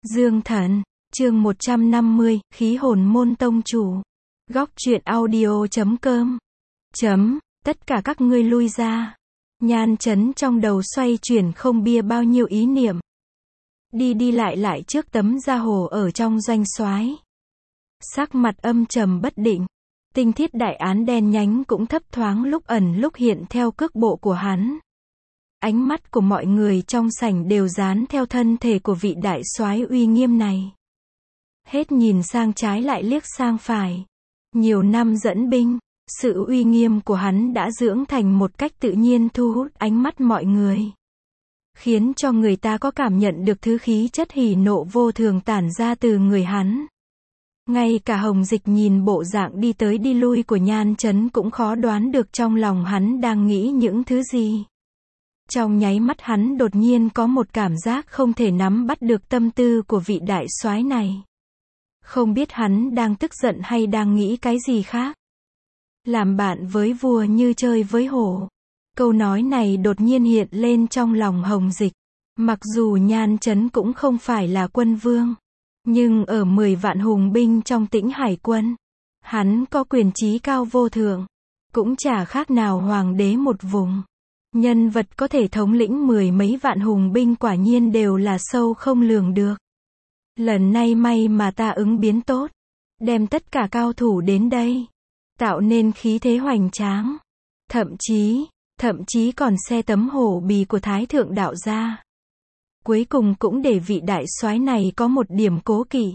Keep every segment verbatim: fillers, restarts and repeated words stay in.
Dương Thần, chương một trăm năm mươi, khí hồn môn tông chủ. Góc truyện audio chấm com. Chấm, tất cả các ngươi lui ra. Nhan chấn trong đầu xoay chuyển không bia bao nhiêu ý niệm. Đi đi lại lại trước tấm da hồ ở trong doanh soái. Sắc mặt âm trầm bất định. Tinh thiết đại án đen nhánh cũng thấp thoáng lúc ẩn lúc hiện theo cước bộ của hắn. Ánh mắt của mọi người trong sảnh đều dán theo thân thể của vị đại soái uy nghiêm này. Hết nhìn sang trái lại liếc sang phải. Nhiều năm dẫn binh, sự uy nghiêm của hắn đã dưỡng thành một cách tự nhiên thu hút ánh mắt mọi người. Khiến cho người ta có cảm nhận được thứ khí chất hỉ nộ vô thường tản ra từ người hắn. Ngay cả Hồng Dịch nhìn bộ dạng đi tới đi lui của Nhan Chấn cũng khó đoán được trong lòng hắn đang nghĩ những thứ gì. Trong nháy mắt hắn đột nhiên có một cảm giác không thể nắm bắt được tâm tư của vị đại soái này. Không biết hắn đang tức giận hay đang nghĩ cái gì khác. Làm bạn với vua như chơi với hổ. Câu nói này đột nhiên hiện lên trong lòng Hồng Dịch. Mặc dù Nhan Chấn cũng không phải là quân vương. Nhưng ở mười vạn hùng binh trong Tĩnh Hải quân, hắn có quyền trí cao vô thượng. Cũng chả khác nào hoàng đế một vùng. Nhân vật có thể thống lĩnh mười mấy vạn hùng binh quả nhiên đều là sâu không lường được. Lần này may mà ta ứng biến tốt. Đem tất cả cao thủ đến đây. Tạo nên khí thế hoành tráng. Thậm chí, thậm chí còn xe tấm hổ bì của Thái Thượng Đạo gia. Cuối cùng cũng để vị đại soái này có một điểm cố kỵ.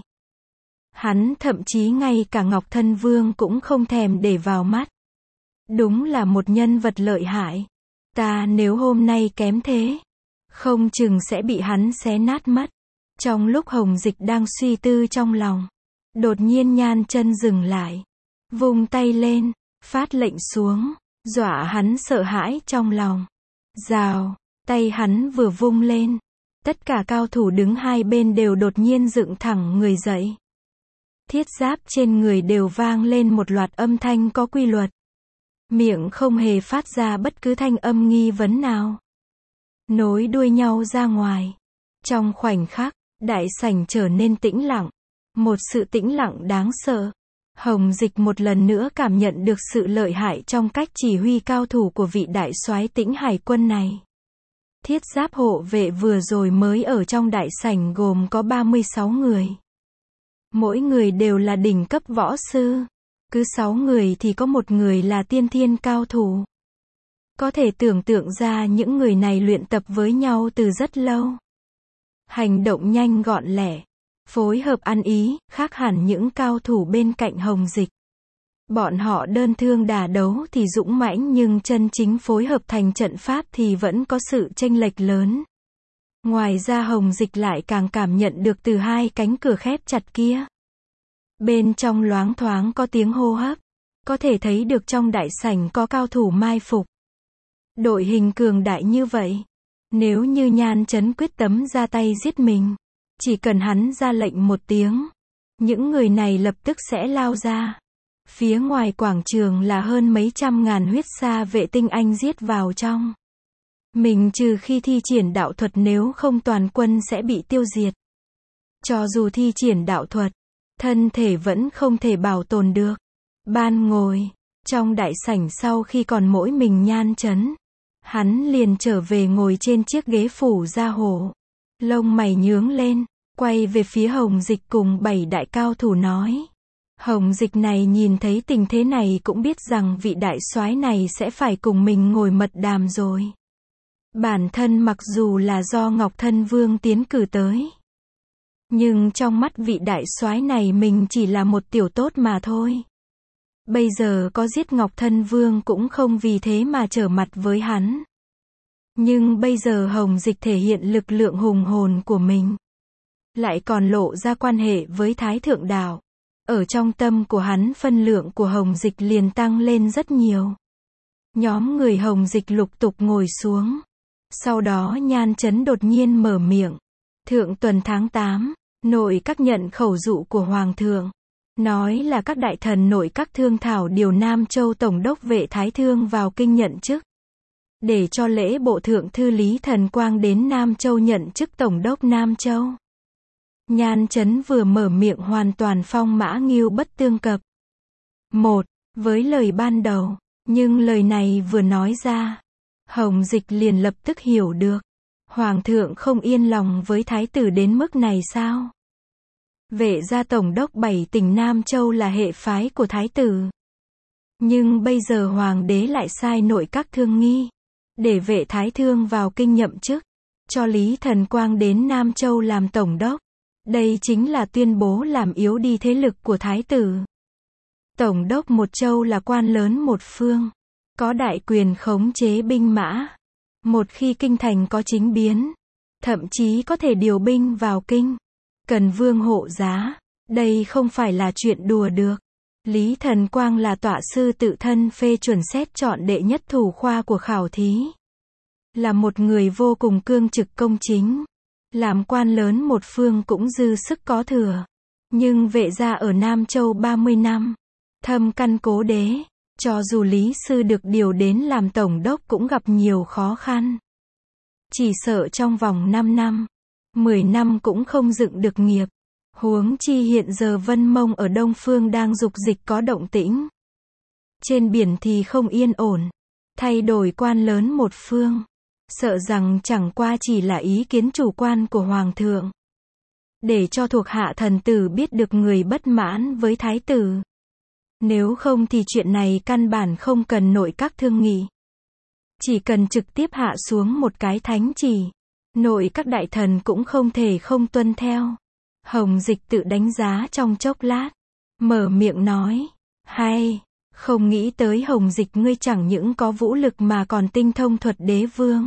Hắn thậm chí ngay cả Ngọc Thân Vương cũng không thèm để vào mắt. Đúng là một nhân vật lợi hại. Ta nếu hôm nay kém thế, không chừng sẽ bị hắn xé nát mất. Trong lúc Hồng Dịch đang suy tư trong lòng, đột nhiên Nhan Chân dừng lại, vung tay lên, phát lệnh xuống, dọa hắn sợ hãi trong lòng. Rào, tay hắn vừa vung lên, tất cả cao thủ đứng hai bên đều đột nhiên dựng thẳng người dậy. Thiết giáp trên người đều vang lên một loạt âm thanh có quy luật. Miệng không hề phát ra bất cứ thanh âm nghi vấn nào. Nối đuôi nhau ra ngoài. Trong khoảnh khắc, đại sảnh trở nên tĩnh lặng. Một sự tĩnh lặng đáng sợ. Hồng Dịch một lần nữa cảm nhận được sự lợi hại trong cách chỉ huy cao thủ của vị đại soái Tĩnh Hải quân này. Thiết giáp hộ vệ vừa rồi mới ở trong đại sảnh gồm có ba mươi sáu người. Mỗi người đều là đỉnh cấp võ sư. Cứ sáu người thì có một người là tiên thiên cao thủ. Có thể tưởng tượng ra những người này luyện tập với nhau từ rất lâu. Hành động nhanh gọn lẹ, phối hợp ăn ý, khác hẳn những cao thủ bên cạnh Hồng Dịch. Bọn họ đơn thương đả đấu thì dũng mãnh nhưng chân chính phối hợp thành trận pháp thì vẫn có sự chênh lệch lớn. Ngoài ra Hồng Dịch lại càng cảm nhận được từ hai cánh cửa khép chặt kia. Bên trong loáng thoáng có tiếng hô hấp. Có thể thấy được trong đại sảnh có cao thủ mai phục. Đội hình cường đại như vậy. Nếu như Nhan Chấn quyết tâm ra tay giết mình. Chỉ cần hắn ra lệnh một tiếng. Những người này lập tức sẽ lao ra. Phía ngoài quảng trường là hơn mấy trăm ngàn huyết sa vệ tinh anh giết vào trong. Mình trừ khi thi triển đạo thuật nếu không toàn quân sẽ bị tiêu diệt. Cho dù thi triển đạo thuật. Thân thể vẫn không thể bảo tồn được. Ban ngồi, trong đại sảnh sau khi còn mỗi mình Nhan Chấn. Hắn liền trở về ngồi trên chiếc ghế phủ da hổ. Lông mày nhướng lên, quay về phía Hồng Dịch cùng bảy đại cao thủ nói. Hồng Dịch này nhìn thấy tình thế này cũng biết rằng vị đại soái này sẽ phải cùng mình ngồi mật đàm rồi. Bản thân mặc dù là do Ngọc Thân Vương tiến cử tới. Nhưng trong mắt vị đại soái này mình chỉ là một tiểu tốt mà thôi. Bây giờ có giết Ngọc Thân Vương cũng không vì thế mà trở mặt với hắn. Nhưng bây giờ Hồng Dịch thể hiện lực lượng hùng hồn của mình. Lại còn lộ ra quan hệ với Thái Thượng Đạo. Ở trong tâm của hắn phân lượng của Hồng Dịch liền tăng lên rất nhiều. Nhóm người Hồng Dịch lục tục ngồi xuống. Sau đó Nhan Chấn đột nhiên mở miệng. Thượng tuần tháng tám. Nội các nhận khẩu dụ của Hoàng thượng. Nói là các đại thần nội các thương thảo điều Nam Châu Tổng đốc vệ Thái Thương vào kinh nhận chức. Để cho lễ bộ thượng thư Lý Thần Quang đến Nam Châu nhận chức Tổng đốc Nam Châu. Nhan Chấn vừa mở miệng hoàn toàn phong mã nghiêu bất tương cập. Một, với lời ban đầu, nhưng lời này vừa nói ra, Hồng Dịch liền lập tức hiểu được. Hoàng thượng không yên lòng với thái tử đến mức này sao? Vệ gia tổng đốc bảy tỉnh Nam Châu là hệ phái của thái tử. Nhưng bây giờ hoàng đế lại sai nội các thương nghi, để vệ thái thương vào kinh nhậm chức, cho Lý Thần Quang đến Nam Châu làm tổng đốc. Đây chính là tuyên bố làm yếu đi thế lực của thái tử. Tổng đốc một châu là quan lớn một phương, có đại quyền khống chế binh mã. Một khi kinh thành có chính biến, thậm chí có thể điều binh vào kinh, cần vương hộ giá. Đây không phải là chuyện đùa được. Lý Thần Quang là tọa sư tự thân phê chuẩn xét chọn đệ nhất thủ khoa của khảo thí. Là một người vô cùng cương trực công chính. Làm quan lớn một phương cũng dư sức có thừa. Nhưng vệ gia ở Nam Châu ba mươi năm, thâm căn cố đế, cho dù Lý Sư được điều đến làm tổng đốc cũng gặp nhiều khó khăn. Chỉ sợ trong vòng năm năm, mười năm cũng không dựng được nghiệp. Huống chi hiện giờ Vân Mông ở Đông Phương đang dục dịch có động tĩnh. Trên biển thì không yên ổn. Thay đổi quan lớn một phương. Sợ rằng chẳng qua chỉ là ý kiến chủ quan của Hoàng thượng. Để cho thuộc hạ thần tử biết được người bất mãn với thái tử. Nếu không thì chuyện này căn bản không cần nội các thương nghị. Chỉ cần trực tiếp hạ xuống một cái thánh chỉ. Nội các đại thần cũng không thể không tuân theo. Hồng Dịch tự đánh giá trong chốc lát. Mở miệng nói. Hay, không nghĩ tới Hồng Dịch ngươi chẳng những có vũ lực mà còn tinh thông thuật đế vương.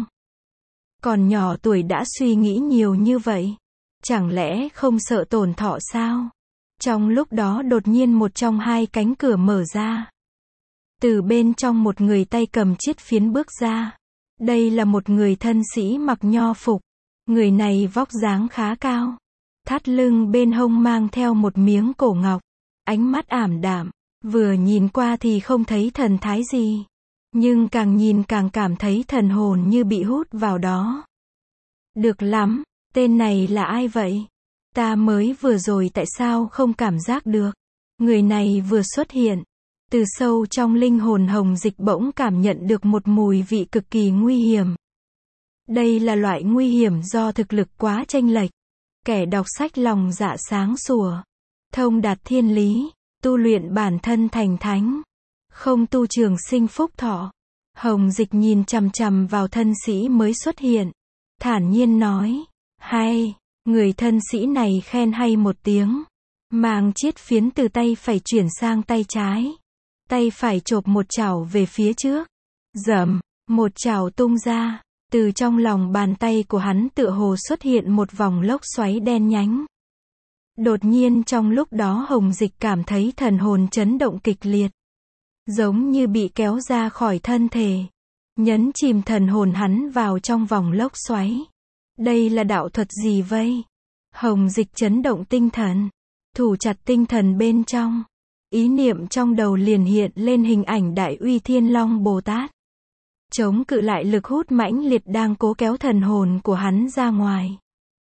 Còn nhỏ tuổi đã suy nghĩ nhiều như vậy. Chẳng lẽ không sợ tổn thọ sao? Trong lúc đó đột nhiên một trong hai cánh cửa mở ra. Từ bên trong một người tay cầm chiết phiến bước ra. Đây là một người thân sĩ mặc nho phục. Người này vóc dáng khá cao. Thắt lưng bên hông mang theo một miếng cổ ngọc. Ánh mắt ảm đạm. Vừa nhìn qua thì không thấy thần thái gì. Nhưng càng nhìn càng cảm thấy thần hồn như bị hút vào đó. Được lắm, tên này là ai vậy? Ta mới vừa rồi tại sao không cảm giác được? Người này vừa xuất hiện. Từ sâu trong linh hồn Hồng Dịch bỗng cảm nhận được một mùi vị cực kỳ nguy hiểm. Đây là loại nguy hiểm do thực lực quá chênh lệch. Kẻ đọc sách lòng dạ sáng sủa. Thông đạt thiên lý. Tu luyện bản thân thành thánh. Không tu trường sinh phúc thọ. Hồng Dịch nhìn chằm chằm vào thân sĩ mới xuất hiện. Thản nhiên nói. Hay, người thân sĩ này khen hay một tiếng. Mang chiết phiến từ tay phải chuyển sang tay trái. Tay phải chộp một chảo về phía trước. Dầm, một chảo tung ra. Từ trong lòng bàn tay của hắn tựa hồ xuất hiện một vòng lốc xoáy đen nhánh. Đột nhiên trong lúc đó Hồng Dịch cảm thấy thần hồn chấn động kịch liệt. Giống như bị kéo ra khỏi thân thể. Nhấn chìm thần hồn hắn vào trong vòng lốc xoáy. Đây là đạo thuật gì vây? Hồng Dịch chấn động tinh thần. Thủ chặt tinh thần bên trong. Ý niệm trong đầu liền hiện lên hình ảnh Đại Uy Thiên Long Bồ Tát. Chống cự lại lực hút mãnh liệt đang cố kéo thần hồn của hắn ra ngoài.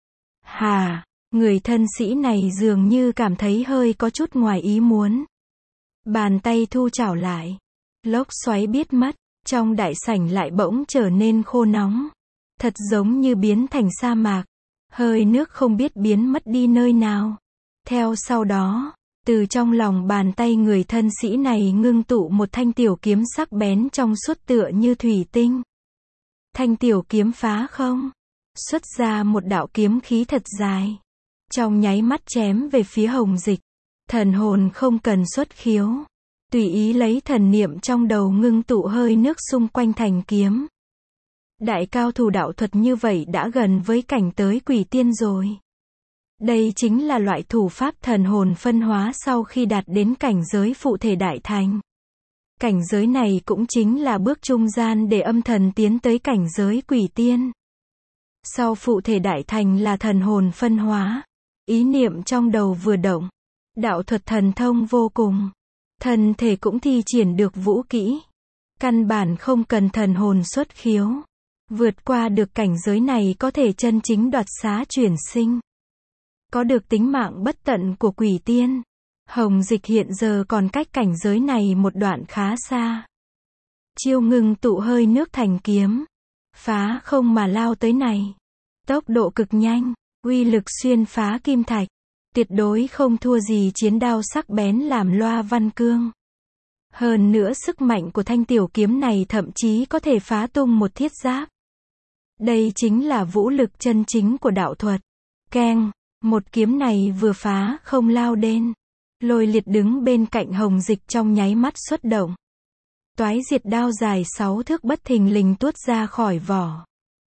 Hà, người thân sĩ này dường như cảm thấy hơi có chút ngoài ý muốn. Bàn tay thu chảo lại. Lốc xoáy biết mất. Trong đại sảnh lại bỗng trở nên khô nóng. Thật giống như biến thành sa mạc. Hơi nước không biết biến mất đi nơi nào. Theo sau đó, từ trong lòng bàn tay người thân sĩ này ngưng tụ một thanh tiểu kiếm sắc bén trong suốt tựa như thủy tinh. Thanh tiểu kiếm phá không. Xuất ra một đạo kiếm khí thật dài. Trong nháy mắt chém về phía Hồng Dịch. Thần hồn không cần xuất khiếu. Tùy ý lấy thần niệm trong đầu ngưng tụ hơi nước xung quanh thành kiếm. Đại cao thủ đạo thuật như vậy đã gần với cảnh tới quỷ tiên rồi. Đây chính là loại thủ pháp thần hồn phân hóa sau khi đạt đến cảnh giới phụ thể đại thành. Cảnh giới này cũng chính là bước trung gian để âm thần tiến tới cảnh giới quỷ tiên. Sau phụ thể đại thành là thần hồn phân hóa. Ý niệm trong đầu vừa động. Đạo thuật thần thông vô cùng. Thân thể cũng thi triển được vũ kỹ. Căn bản không cần thần hồn xuất khiếu. Vượt qua được cảnh giới này có thể chân chính đoạt xá chuyển sinh. có được tính mạng bất tận của quỷ tiên. Hồng Dịch hiện giờ còn cách cảnh giới này một đoạn khá xa. Chiêu ngưng tụ hơi nước thành kiếm, phá không mà lao tới này. Tốc độ cực nhanh, uy lực xuyên phá kim thạch, tuyệt đối không thua gì chiến đao sắc bén làm loa văn cương. Hơn nữa sức mạnh của thanh tiểu kiếm này thậm chí có thể phá tung một thiết giáp. Đây chính là vũ lực chân chính của đạo thuật. Keng, một kiếm này vừa phá không lao đến. Lôi Liệt đứng bên cạnh Hồng Dịch trong nháy mắt xuất động. Toái diệt đao dài sáu thước bất thình lình tuốt ra khỏi vỏ.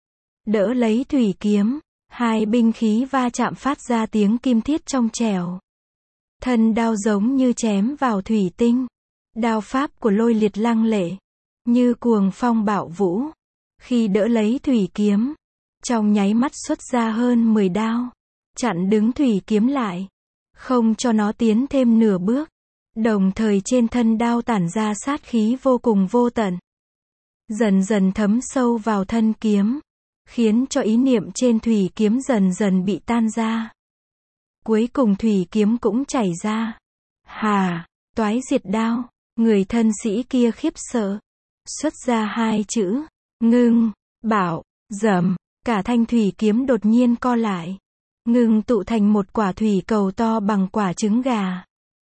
Đỡ lấy thủy kiếm, hai binh khí va chạm phát ra tiếng kim thiết trong trẻo. Thân đao giống như chém vào thủy tinh. Đao pháp của Lôi Liệt lăng lệ, như cuồng phong bạo vũ. Khi đỡ lấy thủy kiếm, trong nháy mắt xuất ra hơn mười đao, chặn đứng thủy kiếm lại, không cho nó tiến thêm nửa bước. Đồng thời trên thân đao tản ra sát khí vô cùng vô tận, dần dần thấm sâu vào thân kiếm, khiến cho ý niệm trên thủy kiếm dần dần bị tan ra. Cuối cùng thủy kiếm cũng chảy ra. Hà, toái diệt đao, người thân sĩ kia khiếp sợ, xuất ra hai chữ, ngưng, bảo, dầm, cả thanh thủy kiếm đột nhiên co lại, ngưng tụ thành một quả thủy cầu to bằng quả trứng gà.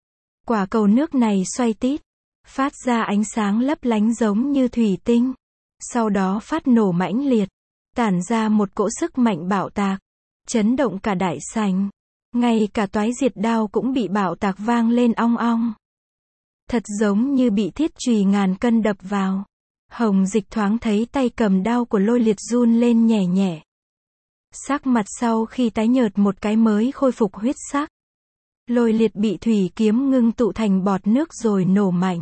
Quả cầu nước này xoay tít, phát ra ánh sáng lấp lánh giống như thủy tinh, sau đó phát nổ mãnh liệt, tản ra một cỗ sức mạnh bạo tạc, chấn động cả đại sảnh. Ngay cả toái diệt đao cũng bị bạo tạc vang lên ong ong. Thật giống như bị thiết chùy ngàn cân đập vào. Hồng Dịch thoáng thấy tay cầm đao của Lôi Liệt run lên nhẹ nhẹ. Sắc mặt sau khi tái nhợt một cái mới khôi phục huyết sắc. Lôi Liệt bị thủy kiếm ngưng tụ thành bọt nước rồi nổ mạnh.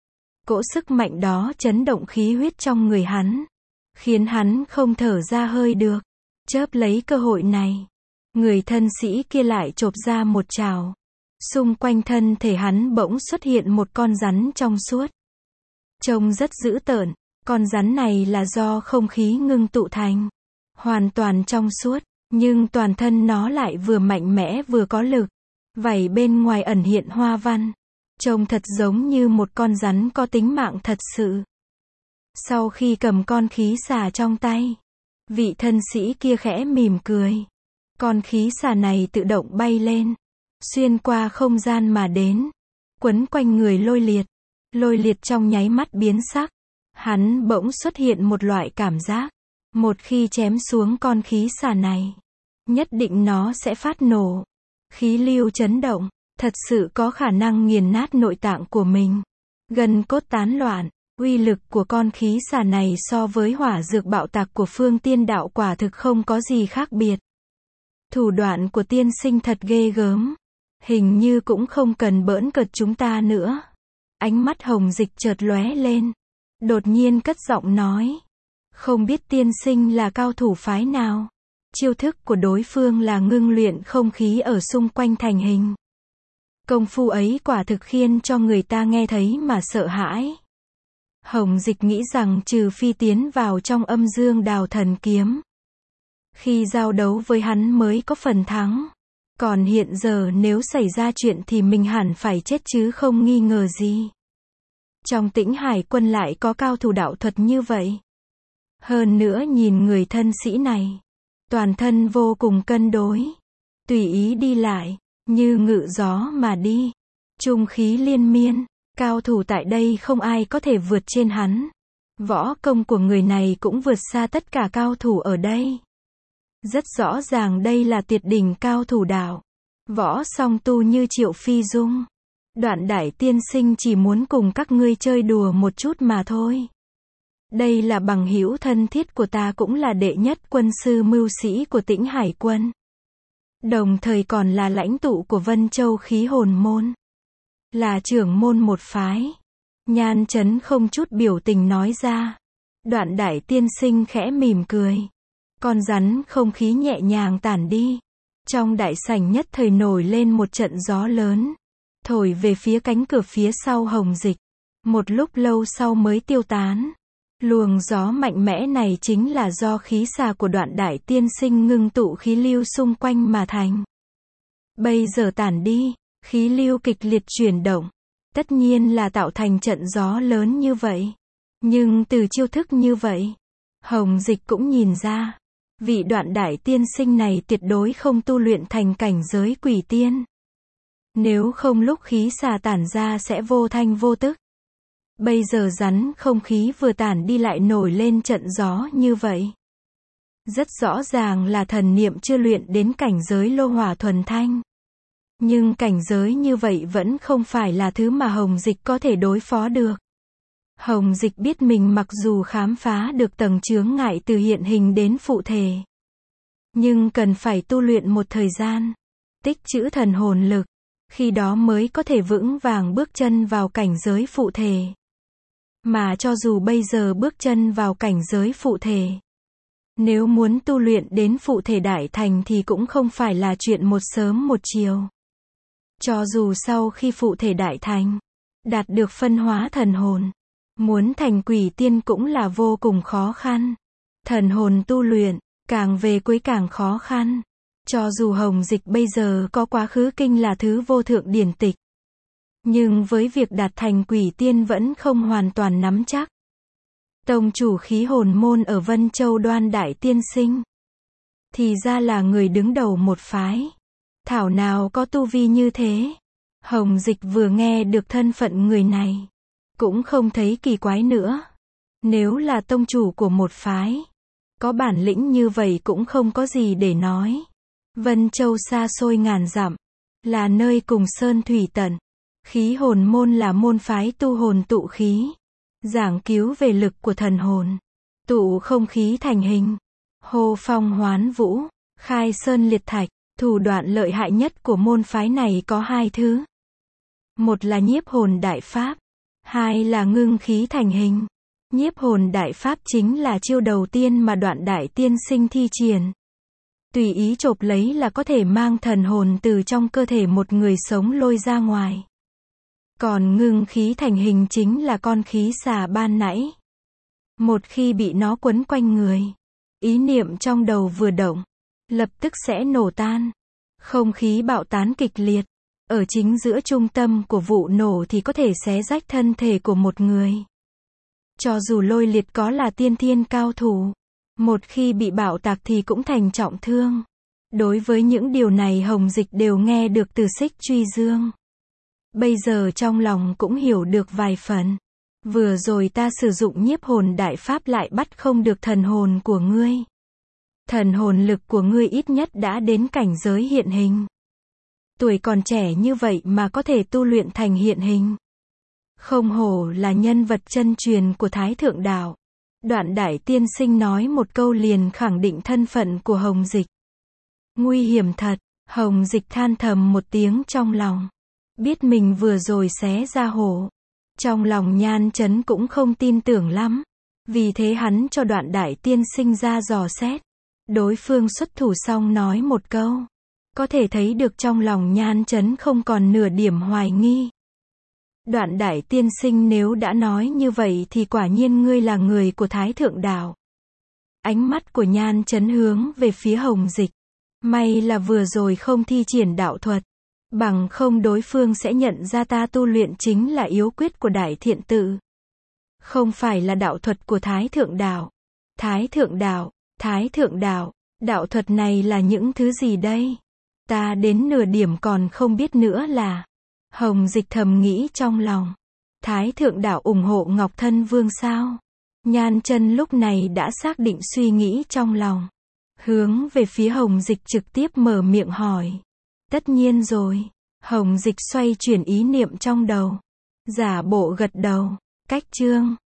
Cỗ sức mạnh đó chấn động khí huyết trong người hắn, khiến hắn không thở ra hơi được. Chớp lấy cơ hội này, người thân sĩ kia lại chộp ra một trào. Xung quanh thân thể hắn bỗng xuất hiện một con rắn trong suốt. Trông rất dữ tợn, con rắn này là do không khí ngưng tụ thành. Hoàn toàn trong suốt, nhưng toàn thân nó lại vừa mạnh mẽ vừa có lực. Vảy bên ngoài ẩn hiện hoa văn. Trông thật giống như một con rắn có tính mạng thật sự. Sau khi cầm con khí xà trong tay, vị thân sĩ kia khẽ mỉm cười. Con khí xà này tự động bay lên, xuyên qua không gian mà đến, quấn quanh người Lôi Liệt. Lôi Liệt trong nháy mắt biến sắc. Hắn bỗng xuất hiện một loại cảm giác, một khi chém xuống con khí xà này, nhất định nó sẽ phát nổ. Khí lưu chấn động, thật sự có khả năng nghiền nát nội tạng của mình. Gân cốt tán loạn, uy lực của con khí xà này so với hỏa dược bạo tạc của Phương Tiên Đạo quả thực không có gì khác biệt. Thủ đoạn của tiên sinh thật ghê gớm. Hình như cũng không cần bỡn cợt chúng ta nữa. Ánh mắt Hồng Dịch chợt lóe lên, đột nhiên cất giọng nói. Không biết tiên sinh là cao thủ phái nào? Chiêu thức của đối phương là ngưng luyện không khí ở xung quanh thành hình. Công phu ấy quả thực khiến cho người ta nghe thấy mà sợ hãi. Hồng Dịch nghĩ rằng trừ phi tiến vào trong âm dương đào thần kiếm, khi giao đấu với hắn mới có phần thắng. Còn hiện giờ nếu xảy ra chuyện thì mình hẳn phải chết chứ không nghi ngờ gì. Trong Tĩnh Hải quân lại có cao thủ đạo thuật như vậy. Hơn nữa nhìn người thân sĩ này, toàn thân vô cùng cân đối, tùy ý đi lại, như ngự gió mà đi. Trung khí liên miên, cao thủ tại đây không ai có thể vượt trên hắn. Võ công của người này cũng vượt xa tất cả cao thủ ở đây. Rất rõ ràng đây là tuyệt đỉnh cao thủ đạo. Võ song tu như Triệu Phi Dung. Đoạn Đại tiên sinh chỉ muốn cùng các ngươi chơi đùa một chút mà thôi. Đây là bằng hữu thân thiết của ta, cũng là đệ nhất quân sư mưu sĩ của Tĩnh Hải quân. Đồng thời còn là lãnh tụ của Vân Châu khí hồn môn. Là trưởng môn một phái. Nhan Chấn không chút biểu tình nói ra. Đoạn Đại tiên sinh khẽ mỉm cười. Con rắn không khí nhẹ nhàng tản đi. Trong đại sảnh nhất thời nổi lên một trận gió lớn, thổi về phía cánh cửa phía sau Hồng Dịch. Một lúc lâu sau mới tiêu tán. Luồng gió mạnh mẽ này chính là do khí xà của Đoạn Đại tiên sinh ngưng tụ khí lưu xung quanh mà thành. Bây giờ tản đi, khí lưu kịch liệt chuyển động. Tất nhiên là tạo thành trận gió lớn như vậy. Nhưng từ chiêu thức như vậy, Hồng Dịch cũng nhìn ra, vị Đoạn Đại tiên sinh này tuyệt đối không tu luyện thành cảnh giới quỷ tiên. Nếu không lúc khí xà tản ra sẽ vô thanh vô tức. Bây giờ rắn không khí vừa tản đi lại nổi lên trận gió như vậy. Rất rõ ràng là thần niệm chưa luyện đến cảnh giới lô hỏa thuần thanh. Nhưng cảnh giới như vậy vẫn không phải là thứ mà Hồng Dịch có thể đối phó được. Hồng Dịch biết mình mặc dù khám phá được tầng chướng ngại từ hiện hình đến phụ thể, nhưng cần phải tu luyện một thời gian, tích trữ thần hồn lực, khi đó mới có thể vững vàng bước chân vào cảnh giới phụ thể. Mà cho dù bây giờ bước chân vào cảnh giới phụ thể, nếu muốn tu luyện đến phụ thể đại thành thì cũng không phải là chuyện một sớm một chiều. Cho dù sau khi phụ thể đại thành, đạt được phân hóa thần hồn, muốn thành quỷ tiên cũng là vô cùng khó khăn. Thần hồn tu luyện, càng về cuối càng khó khăn. Cho dù Hồng Dịch bây giờ có quá khứ kinh là thứ vô thượng điển tịch, nhưng với việc đạt thành quỷ tiên vẫn không hoàn toàn nắm chắc. Tông chủ khí hồn môn ở Vân Châu Đoan Đại tiên sinh, thì ra là người đứng đầu một phái. Thảo nào có tu vi như thế. Hồng Dịch vừa nghe được thân phận người này, cũng không thấy kỳ quái nữa. Nếu là tông chủ của một phái, có bản lĩnh như vậy cũng không có gì để nói. Vân Châu xa xôi ngàn dặm, là nơi cùng sơn thủy tận. Khí hồn môn là môn phái tu hồn tụ khí, giảng cứu về lực của thần hồn, tụ không khí thành hình, hô phong hoán vũ, khai sơn liệt thạch. Thủ đoạn lợi hại nhất của môn phái này có hai thứ. Một là nhiếp hồn đại pháp, hai là ngưng khí thành hình. Nhiếp hồn đại pháp chính là chiêu đầu tiên mà Đoạn Đại tiên sinh thi triển. Tùy ý chộp lấy là có thể mang thần hồn từ trong cơ thể một người sống lôi ra ngoài. Còn ngưng khí thành hình chính là con khí xà ban nãy. Một khi bị nó quấn quanh người, ý niệm trong đầu vừa động, lập tức sẽ nổ tan. Không khí bạo tán kịch liệt. Ở chính giữa trung tâm của vụ nổ thì có thể xé rách thân thể của một người. Cho dù lôi liệt có là tiên thiên cao thủ, một khi bị bạo tạc thì cũng thành trọng thương. Đối với những điều này Hồng Dịch đều nghe được từ Xích Truy Dương. Bây giờ trong lòng cũng hiểu được vài phần. Vừa rồi ta sử dụng nhiếp hồn đại pháp lại bắt không được thần hồn của ngươi. Thần hồn lực của ngươi ít nhất đã đến cảnh giới hiện hình. Tuổi còn trẻ như vậy mà có thể tu luyện thành hiện hình. Không hổ là nhân vật chân truyền của Thái Thượng Đạo. Đoạn Đại tiên sinh nói một câu liền khẳng định thân phận của Hồng Dịch. Nguy hiểm thật, Hồng Dịch than thầm một tiếng trong lòng. Biết mình vừa rồi xé ra hổ. Trong lòng Nhan Chấn cũng không tin tưởng lắm. Vì thế hắn cho Đoạn Đại tiên sinh ra dò xét. Đối phương xuất thủ xong nói một câu. Có thể thấy được trong lòng Nhan Chấn không còn nửa điểm hoài nghi. Đoạn Đại tiên sinh nếu đã nói như vậy thì quả nhiên ngươi là người của Thái Thượng Đạo. Ánh mắt của Nhan Chấn hướng về phía Hồng Dịch. May là vừa rồi không thi triển đạo thuật. Bằng không đối phương sẽ nhận ra ta tu luyện chính là yếu quyết của Đại Thiện Tự. Không phải là đạo thuật của Thái Thượng Đạo. Thái Thượng Đạo, Thái Thượng Đạo, đạo thuật này là những thứ gì đây? Ta đến nửa điểm còn không biết nữa là. Hồng Dịch thầm nghĩ trong lòng. Thái Thượng Đạo ủng hộ Ngọc Thân Vương sao? Nhan Chân lúc này đã xác định suy nghĩ trong lòng. Hướng về phía Hồng Dịch trực tiếp mở miệng hỏi. Tất nhiên rồi. Hồng Dịch xoay chuyển ý niệm trong đầu. Giả bộ gật đầu. Cách chương